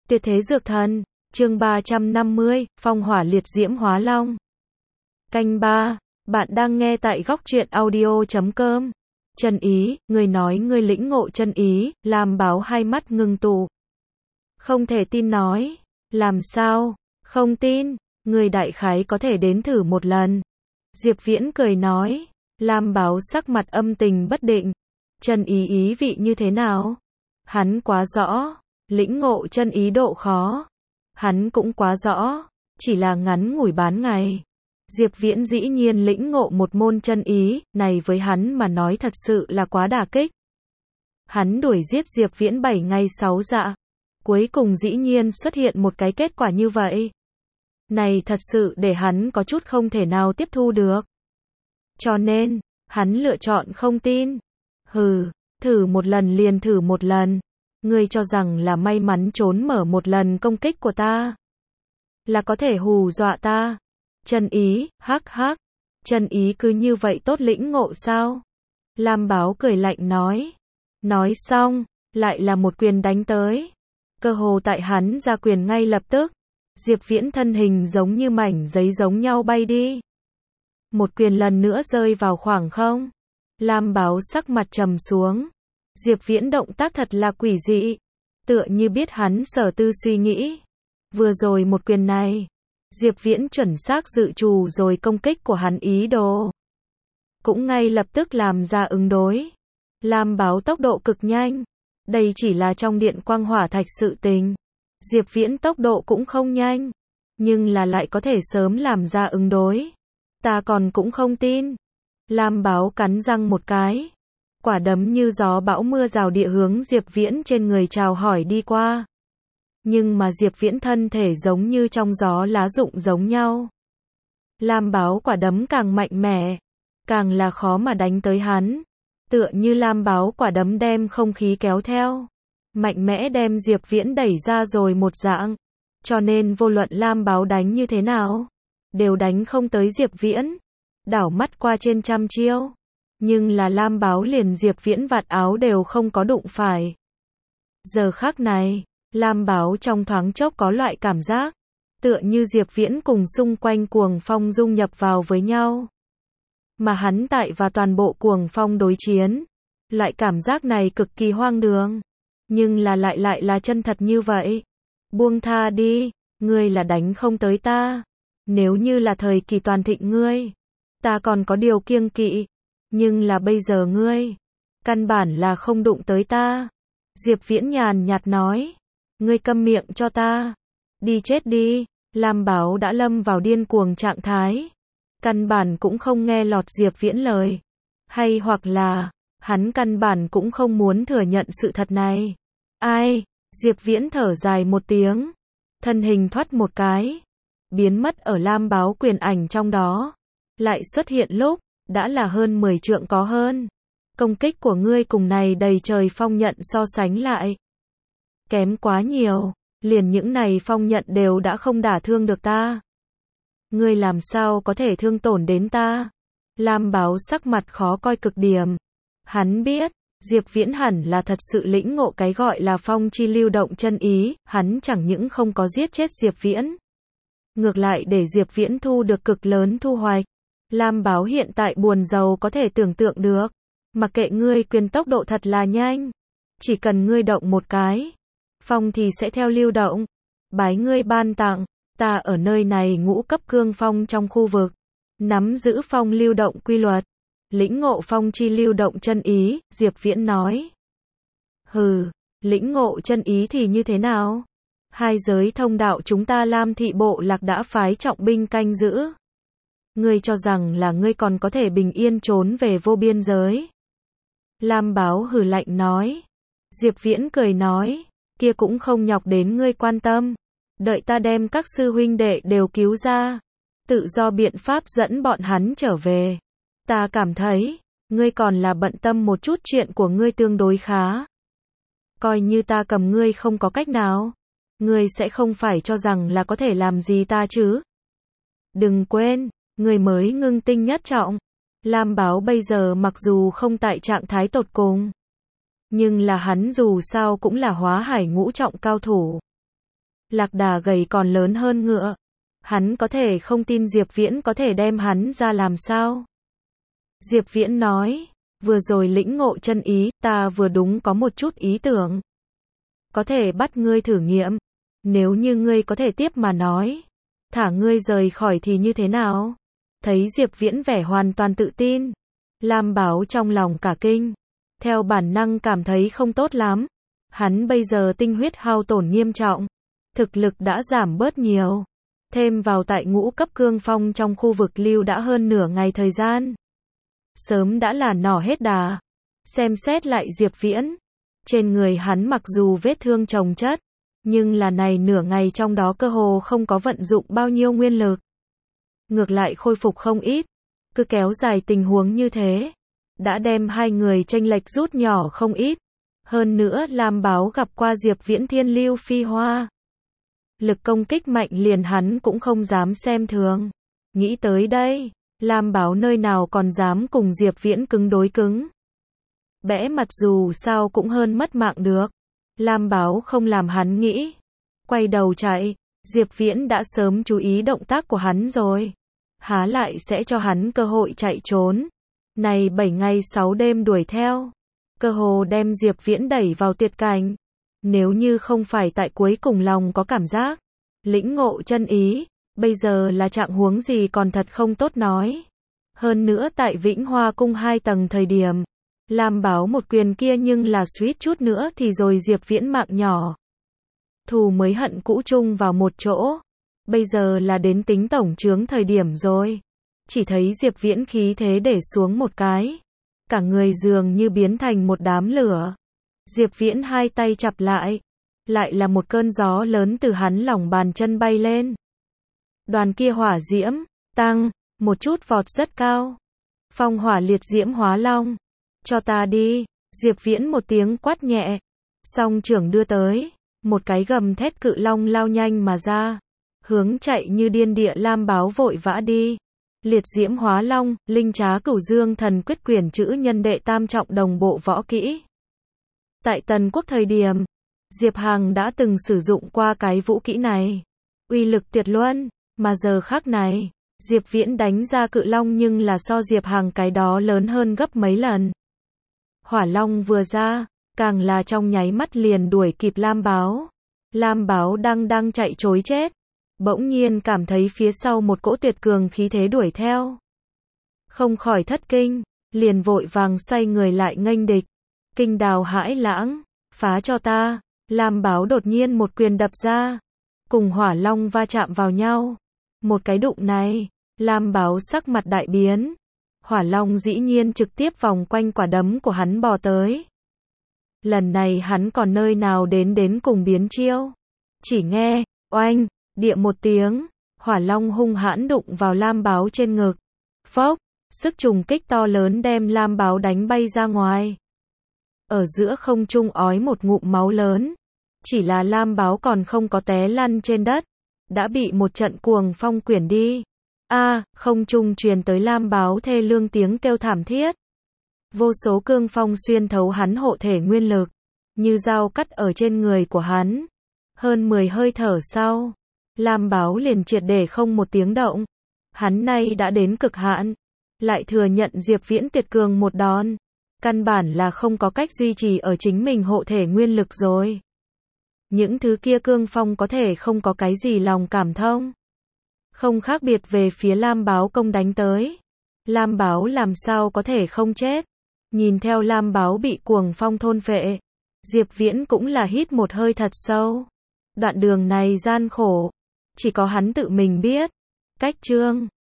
Tuyệt thế dược thần, chương 350, phong hỏa liệt diễm hóa long. Canh 3, bạn đang nghe tại góc truyện audio.com. Chân ý, người nói ngươi lĩnh ngộ chân ý, Lam Báo hai mắt ngưng tụ. Không thể tin nói, làm sao, không tin, người đại khái có thể đến thử một lần. Diệp Viễn cười nói, Lam Báo sắc mặt âm tình bất định. Chân ý ý vị như thế nào? Hắn quá rõ. Lĩnh ngộ chân ý độ khó. Hắn cũng quá rõ, chỉ là ngắn ngủi bán ngày. Diệp Viễn dĩ nhiên lĩnh ngộ một môn chân ý, này với hắn mà nói thật sự là quá đả kích. Hắn đuổi giết Diệp Viễn 7 ngày 6 dạ. Cuối cùng dĩ nhiên xuất hiện một cái kết quả như vậy. Này thật sự để hắn có chút không thể nào tiếp thu được. Cho nên, hắn lựa chọn không tin. Thử một lần liền thử một lần. Ngươi cho rằng là may mắn trốn mở một lần công kích của ta, là có thể hù dọa ta. Chân ý, hắc hắc. Chân ý cứ như vậy tốt lĩnh ngộ sao? Lam Báo cười lạnh nói. Nói xong, lại là một quyền đánh tới. Cơ hồ tại hắn ra quyền ngay lập tức. Diệp Viễn thân hình giống như mảnh giấy giống nhau bay đi. Một quyền lần nữa rơi vào khoảng không. Lam Báo sắc mặt trầm xuống. Diệp Viễn động tác thật là quỷ dị, tựa như biết hắn sở tư suy nghĩ. Vừa rồi một quyền này, Diệp Viễn chuẩn xác dự trù rồi công kích của hắn ý đồ. Cũng ngay lập tức làm ra ứng đối. Lam Báo tốc độ cực nhanh. Đây chỉ là trong điện quang hỏa thạch sự tình. Diệp Viễn tốc độ cũng không nhanh, nhưng là lại có thể sớm làm ra ứng đối. Ta còn cũng không tin. Lam Báo cắn răng một cái. Quả đấm như gió bão mưa rào địa hướng Diệp Viễn trên người chào hỏi đi qua. Nhưng mà Diệp Viễn thân thể giống như trong gió lá rụng giống nhau. Lam Báo quả đấm càng mạnh mẽ, càng là khó mà đánh tới hắn. Tựa như Lam Báo quả đấm đem không khí kéo theo, mạnh mẽ đem Diệp Viễn đẩy ra rồi một dạng. Cho nên vô luận Lam Báo đánh như thế nào, đều đánh không tới Diệp Viễn. Đảo mắt qua trên trăm chiêu. Nhưng là Lam Báo liền Diệp Viễn vạt áo đều không có đụng phải. Giờ khắc này, Lam Báo trong thoáng chốc có loại cảm giác, tựa như Diệp Viễn cùng xung quanh cuồng phong dung nhập vào với nhau. Mà hắn tại và toàn bộ cuồng phong đối chiến. Loại cảm giác này cực kỳ hoang đường. Nhưng là lại là chân thật như vậy. Buông tha đi, ngươi là đánh không tới ta. Nếu như là thời kỳ toàn thịnh ngươi, ta còn có điều kiêng kỵ. Nhưng là bây giờ ngươi, căn bản là không đụng tới ta. Diệp Viễn nhàn nhạt nói. Ngươi câm miệng cho ta. Đi chết đi. Lam Báo đã lâm vào điên cuồng trạng thái. Căn bản cũng không nghe lọt Diệp Viễn lời. Hay hoặc là, hắn căn bản cũng không muốn thừa nhận sự thật này. Ai? Diệp Viễn thở dài một tiếng. Thân hình thoát một cái. Biến mất ở Lam Báo quyền ảnh trong đó. Lại xuất hiện lúc đã là hơn 10 trượng có hơn. Công kích của ngươi cùng này đầy trời phong nhận so sánh lại, kém quá nhiều. Liền những này phong nhận đều đã không đả thương được ta. Ngươi làm sao có thể thương tổn đến ta? Lam Báo sắc mặt khó coi cực điểm. Hắn biết, Diệp Viễn hẳn là thật sự lĩnh ngộ cái gọi là phong chi lưu động chân ý. Hắn chẳng những không có giết chết Diệp Viễn, ngược lại để Diệp Viễn thu được cực lớn thu hoạch. Lam Báo hiện tại buồn rầu có thể tưởng tượng được. Mặc kệ ngươi quyền tốc độ thật là nhanh. Chỉ cần ngươi động một cái, phong thì sẽ theo lưu động. Bái ngươi ban tặng, ta ở nơi này ngũ cấp cương phong trong khu vực. Nắm giữ phong lưu động quy luật. Lĩnh ngộ phong chi lưu động chân ý, Diệp Viễn nói. Lĩnh ngộ chân ý thì như thế nào? Hai giới thông đạo chúng ta Lam thị bộ lạc đã phái trọng binh canh giữ. Ngươi cho rằng là ngươi còn có thể bình yên trốn về vô biên giới? Lam Báo hừ lạnh nói. Diệp Viễn cười nói. Kia cũng không nhọc đến ngươi quan tâm. Đợi ta đem các sư huynh đệ đều cứu ra. Tự do biện pháp dẫn bọn hắn trở về. Ta cảm thấy, ngươi còn là bận tâm một chút chuyện của ngươi tương đối khá. Coi như ta cầm ngươi không có cách nào. Ngươi sẽ không phải cho rằng là có thể làm gì ta chứ? Đừng quên. Người mới ngưng tinh nhất trọng. Lam Báo bây giờ mặc dù không tại trạng thái tột cùng, nhưng là hắn dù sao cũng là hóa hải ngũ trọng cao thủ. Lạc Đà gầy còn lớn hơn ngựa. Hắn có thể không tin Diệp Viễn có thể đem hắn ra làm sao? Diệp Viễn nói, vừa rồi lĩnh ngộ chân ý, ta vừa đúng có một chút ý tưởng. Có thể bắt ngươi thử nghiệm. Nếu như ngươi có thể tiếp mà nói, thả ngươi rời khỏi thì như thế nào? Thấy Diệp Viễn vẻ hoàn toàn tự tin, Lam Báo trong lòng cả kinh, theo bản năng cảm thấy không tốt lắm. Hắn bây giờ tinh huyết hao tổn nghiêm trọng, thực lực đã giảm bớt nhiều, thêm vào tại ngũ cấp cương phong trong khu vực lưu đã hơn nửa ngày thời gian, sớm đã là nỏ hết đà. Xem xét lại Diệp Viễn, trên người hắn mặc dù vết thương chồng chất, nhưng là này nửa ngày trong đó cơ hồ không có vận dụng bao nhiêu nguyên lực, ngược lại khôi phục không ít. Cứ kéo dài tình huống như thế, đã đem hai người chênh lệch rút nhỏ không ít. Hơn nữa Lam Báo gặp qua Diệp Viễn thiên lưu phi hoa, lực công kích mạnh liền hắn cũng không dám xem thường. Nghĩ tới đây, Lam Báo nơi nào còn dám cùng Diệp Viễn cứng đối cứng. Bẽ mặt dù sao cũng hơn mất mạng được. Lam Báo không làm hắn nghĩ, quay đầu chạy. Diệp Viễn đã sớm chú ý động tác của hắn rồi, há lại sẽ cho hắn cơ hội chạy trốn. Này 7 ngày 6 đêm đuổi theo, cơ hồ đem Diệp Viễn đẩy vào tuyệt cảnh. Nếu như không phải tại cuối cùng lòng có cảm giác lĩnh ngộ chân ý, bây giờ là trạng huống gì còn thật không tốt nói. Hơn nữa tại Vĩnh Hoa cung 2 tầng thời điểm, Lam Báo một quyền kia nhưng là suýt chút nữa thì rồi Diệp Viễn mạng nhỏ. Thù mới hận cũ chung vào một chỗ, bây giờ là đến tính tổng chướng thời điểm rồi. Chỉ thấy Diệp Viễn khí thế để xuống một cái, cả người dường như biến thành một đám lửa. Diệp Viễn hai tay chặp lại là một cơn gió lớn từ hắn lòng bàn chân bay lên. Đoàn kia hỏa diễm tăng một chút vọt rất cao. Phong hỏa liệt diễm hóa long, cho ta đi. Diệp Viễn một tiếng quát nhẹ, song trưởng đưa tới, một cái gầm thét cự long lao nhanh mà ra, hướng chạy như điên địa Lam Báo vội vã đi. Liệt diễm hóa long, linh trá cửu dương thần quyết quyển chữ nhân đệ tam trọng đồng bộ võ kỹ. Tại Tần Quốc thời điểm, Diệp Hằng đã từng sử dụng qua cái vũ kỹ này, uy lực tuyệt luân, mà giờ khắc này, Diệp Viễn đánh ra cự long nhưng là so Diệp Hằng cái đó lớn hơn gấp mấy lần. Hỏa long vừa ra, càng là trong nháy mắt liền đuổi kịp Lam Báo. Lam Báo đang chạy trối chết, bỗng nhiên cảm thấy phía sau một cỗ tuyệt cường khí thế đuổi theo. Không khỏi thất kinh, liền vội vàng xoay người lại nghênh địch. Kinh Đào hãi lãng, phá cho ta. Lam Báo đột nhiên một quyền đập ra, cùng hỏa long va chạm vào nhau. Một cái đụng này, Lam Báo sắc mặt đại biến. Hỏa long dĩ nhiên trực tiếp vòng quanh quả đấm của hắn bò tới. Lần này hắn còn nơi nào đến cùng biến chiêu. Chỉ nghe, oanh, địa một tiếng, hỏa long hung hãn đụng vào Lam Báo trên ngực. Phốc, sức trùng kích to lớn đem Lam Báo đánh bay ra ngoài. Ở giữa không trung ói một ngụm máu lớn. Chỉ là Lam Báo còn không có té lăn trên đất, đã bị một trận cuồng phong quyển đi. Không trung truyền tới Lam Báo thê lương tiếng kêu thảm thiết. Vô số cương phong xuyên thấu hắn hộ thể nguyên lực, như dao cắt ở trên người của hắn. Hơn 10 hơi thở sau, Lam Báo liền triệt để không một tiếng động. Hắn nay đã đến cực hạn, lại thừa nhận Diệp Viễn tuyệt cường một đòn, căn bản là không có cách duy trì ở chính mình hộ thể nguyên lực rồi. Những thứ kia cương phong có thể không có cái gì lòng cảm thông, không khác biệt về phía Lam Báo công đánh tới. Lam Báo làm sao có thể không chết. Nhìn theo Lam Báo bị cuồng phong thôn phệ, Diệp Viễn cũng là hít một hơi thật sâu. Đoạn đường này gian khổ, chỉ có hắn tự mình biết. Cách chương